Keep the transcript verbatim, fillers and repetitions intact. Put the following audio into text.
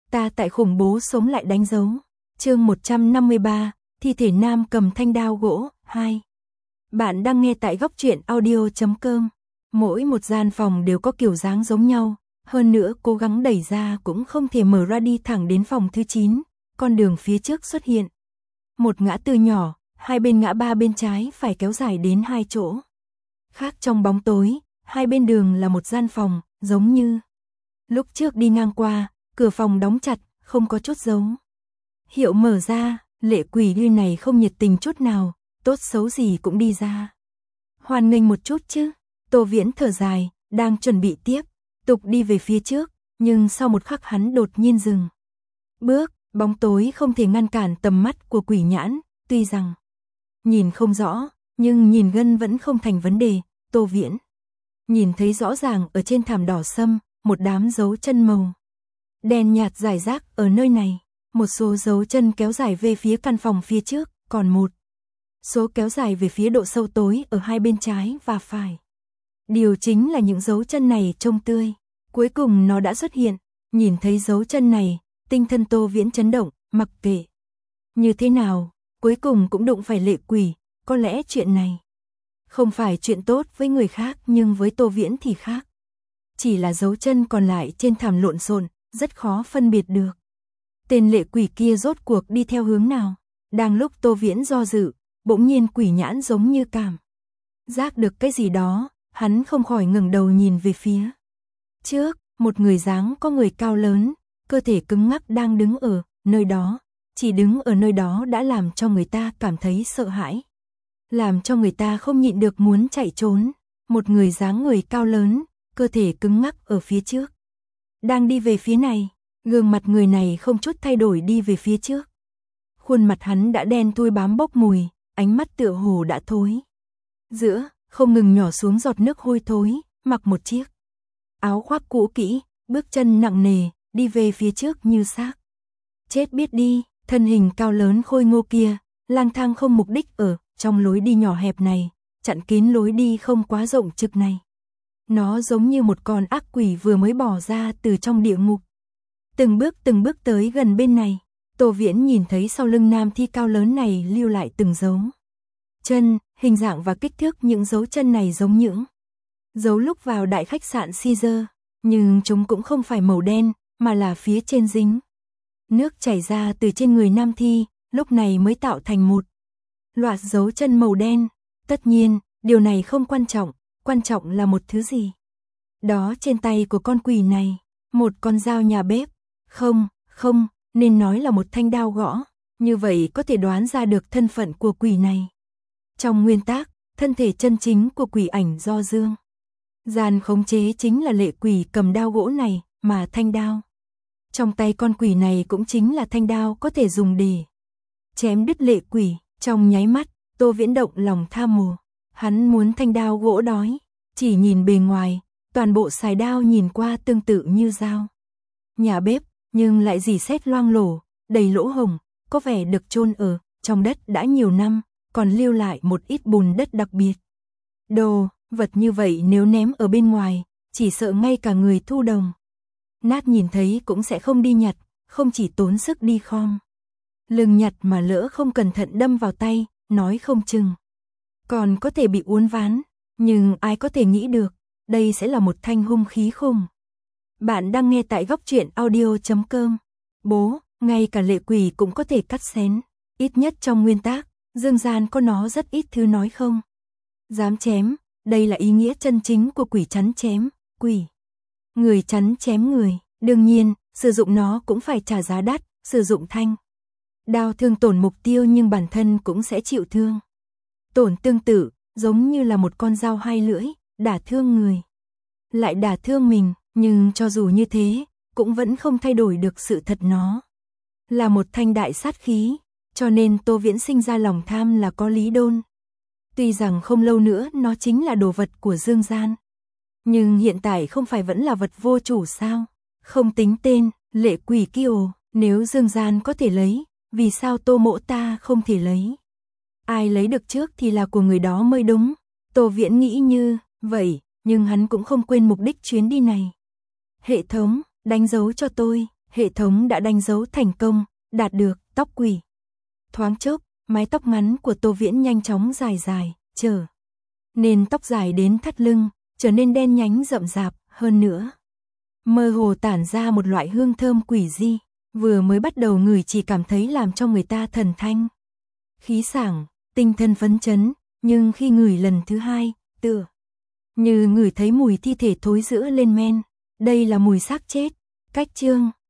Ta tại khủng bố sống lại đánh dấu. Chương một trăm năm mươi ba, thi thể nam cầm thanh đao gỗ, hai. Bạn đang nghe tại góc truyện audio chấm com. Mỗi một gian phòng đều có kiểu dáng giống nhau, hơn nữa cố gắng đẩy ra cũng không thể mở ra đi thẳng đến phòng thứ chín, con đường phía trước xuất hiện. Một ngã tư nhỏ, hai bên ngã ba bên trái phải kéo dài đến hai chỗ. Khác trong bóng tối, hai bên đường là một gian phòng, giống như lúc trước đi ngang qua, cửa phòng đóng chặt, không có chút dấu hiệu mở ra, lệ quỷ như này không nhiệt tình chút nào, tốt xấu gì cũng đi ra. Hoan nghênh một chút chứ. Tô Viễn thở dài, đang chuẩn bị tiếp tục đi về phía trước, nhưng sau một khắc hắn đột nhiên dừng bước, bóng tối không thể ngăn cản tầm mắt của quỷ nhãn, tuy rằng nhìn không rõ, nhưng nhìn gân vẫn không thành vấn đề. Tô Viễn nhìn thấy rõ ràng ở trên thảm đỏ sâm, một đám dấu chân màu đen nhạt rải rác ở nơi này, một số dấu chân kéo dài về phía căn phòng phía trước, còn một số kéo dài về phía độ sâu tối ở hai bên trái và phải. Điều chính là những dấu chân này trông tươi. Cuối cùng nó đã xuất hiện, nhìn thấy dấu chân này, tinh thần Tô Viễn chấn động, mặc kệ như thế nào, cuối cùng cũng đụng phải lệ quỷ, có lẽ chuyện này không phải chuyện tốt với người khác nhưng với Tô Viễn thì khác. Chỉ là dấu chân còn lại trên thảm lộn xộn, rất khó phân biệt được tên lệ quỷ kia rốt cuộc đi theo hướng nào. Đang lúc Tô Viễn do dự, bỗng nhiên quỷ nhãn giống như cảm giác được cái gì đó, hắn không khỏi ngẩng đầu nhìn về phía trước, một người dáng có người cao lớn, cơ thể cứng ngắc đang đứng ở nơi đó, chỉ đứng ở nơi đó đã làm cho người ta cảm thấy sợ hãi, làm cho người ta không nhịn được muốn chạy trốn. Một người dáng người cao lớn, cơ thể cứng ngắc ở phía trước, đang đi về phía này, gương mặt người này không chút thay đổi đi về phía trước. Khuôn mặt hắn đã đen thui bám bốc mùi, ánh mắt tựa hồ đã thối giữa, không ngừng nhỏ xuống giọt nước hôi thối, mặc một chiếc áo khoác cũ kỹ, bước chân nặng nề, đi về phía trước như xác chết biết đi. Thân hình cao lớn khôi ngô kia, lang thang không mục đích ở trong lối đi nhỏ hẹp này, chặn kín lối đi không quá rộng trực này. Nó giống như một con ác quỷ vừa mới bỏ ra từ trong địa ngục. Từng bước từng bước tới gần bên này, Tô Viễn nhìn thấy sau lưng nam thi cao lớn này lưu lại từng dấu chân, hình dạng và kích thước những dấu chân này giống những dấu lúc vào đại khách sạn Caesar, nhưng chúng cũng không phải màu đen, mà là phía trên dính nước chảy ra từ trên người nam thi, lúc này mới tạo thành một loạt dấu chân màu đen. Tất nhiên, điều này không quan trọng, quan trọng là một thứ gì đó trên tay của con quỷ này, một con dao nhà bếp, không, không, nên nói là một thanh đao gõ, như vậy có thể đoán ra được thân phận của quỷ này. Trong nguyên tắc, thân thể chân chính của quỷ ảnh do Dương Gian khống chế chính là lệ quỷ cầm đao gỗ này, mà thanh đao trong tay con quỷ này cũng chính là thanh đao có thể dùng để chém đứt lệ quỷ. Trong nháy mắt, Tô Viễn động lòng tham mồ, hắn muốn thanh đao gỗ đói, chỉ nhìn bề ngoài, toàn bộ xài đao nhìn qua tương tự như dao nhà bếp, nhưng lại rỉ sét loang lổ, đầy lỗ hổng, có vẻ được chôn ở trong đất đã nhiều năm, còn lưu lại một ít bùn đất đặc biệt. Đồ vật như vậy nếu ném ở bên ngoài, chỉ sợ ngay cả người thu đồng nát nhìn thấy cũng sẽ không đi nhặt, không chỉ tốn sức đi khom lưng nhặt mà lỡ không cẩn thận đâm vào tay, nói không chừng còn có thể bị uốn ván. Nhưng ai có thể nghĩ được, đây sẽ là một thanh hung khí khủng. Bạn đang nghe tại góc truyện audio chấm com. Bố, ngay cả lệ quỷ cũng có thể cắt xén. Ít nhất trong nguyên tắc, Dương Gian có nó rất ít thứ nói không dám chém, đây là ý nghĩa chân chính của quỷ chắn chém, quỷ người chắn chém người. Đương nhiên, sử dụng nó cũng phải trả giá đắt, sử dụng thanh đao thương tổn mục tiêu nhưng bản thân cũng sẽ chịu thương tổn tương tự, giống như là một con dao hai lưỡi, đả thương người lại đả thương mình, nhưng cho dù như thế, cũng vẫn không thay đổi được sự thật nó là một thanh đại sát khí, cho nên Tô Viễn sinh ra lòng tham là có lý đôn. Tuy rằng không lâu nữa nó chính là đồ vật của Dương Gian, nhưng hiện tại không phải vẫn là vật vô chủ sao? Không tính tên, lệ quỷ kiều, nếu Dương Gian có thể lấy, vì sao Tô Mỗ ta không thể lấy? Ai lấy được trước thì là của người đó mới đúng. Tô Viễn nghĩ như vậy, nhưng hắn cũng không quên mục đích chuyến đi này. Hệ thống, đánh dấu cho tôi, hệ thống đã đánh dấu thành công, đạt được tóc quỷ. Thoáng chốc, mái tóc ngắn của Tô Viễn nhanh chóng dài dài, trở nên tóc dài đến thắt lưng, trở nên đen nhánh rậm rạp, hơn nữa mơ hồ tản ra một loại hương thơm quỷ dị, vừa mới bắt đầu ngửi chỉ cảm thấy làm cho người ta thần thanh khí sảng, tinh thần phấn chấn, nhưng khi ngửi lần thứ hai, tựa như ngửi thấy mùi thi thể thối rữa lên men, đây là mùi xác chết. Cách chương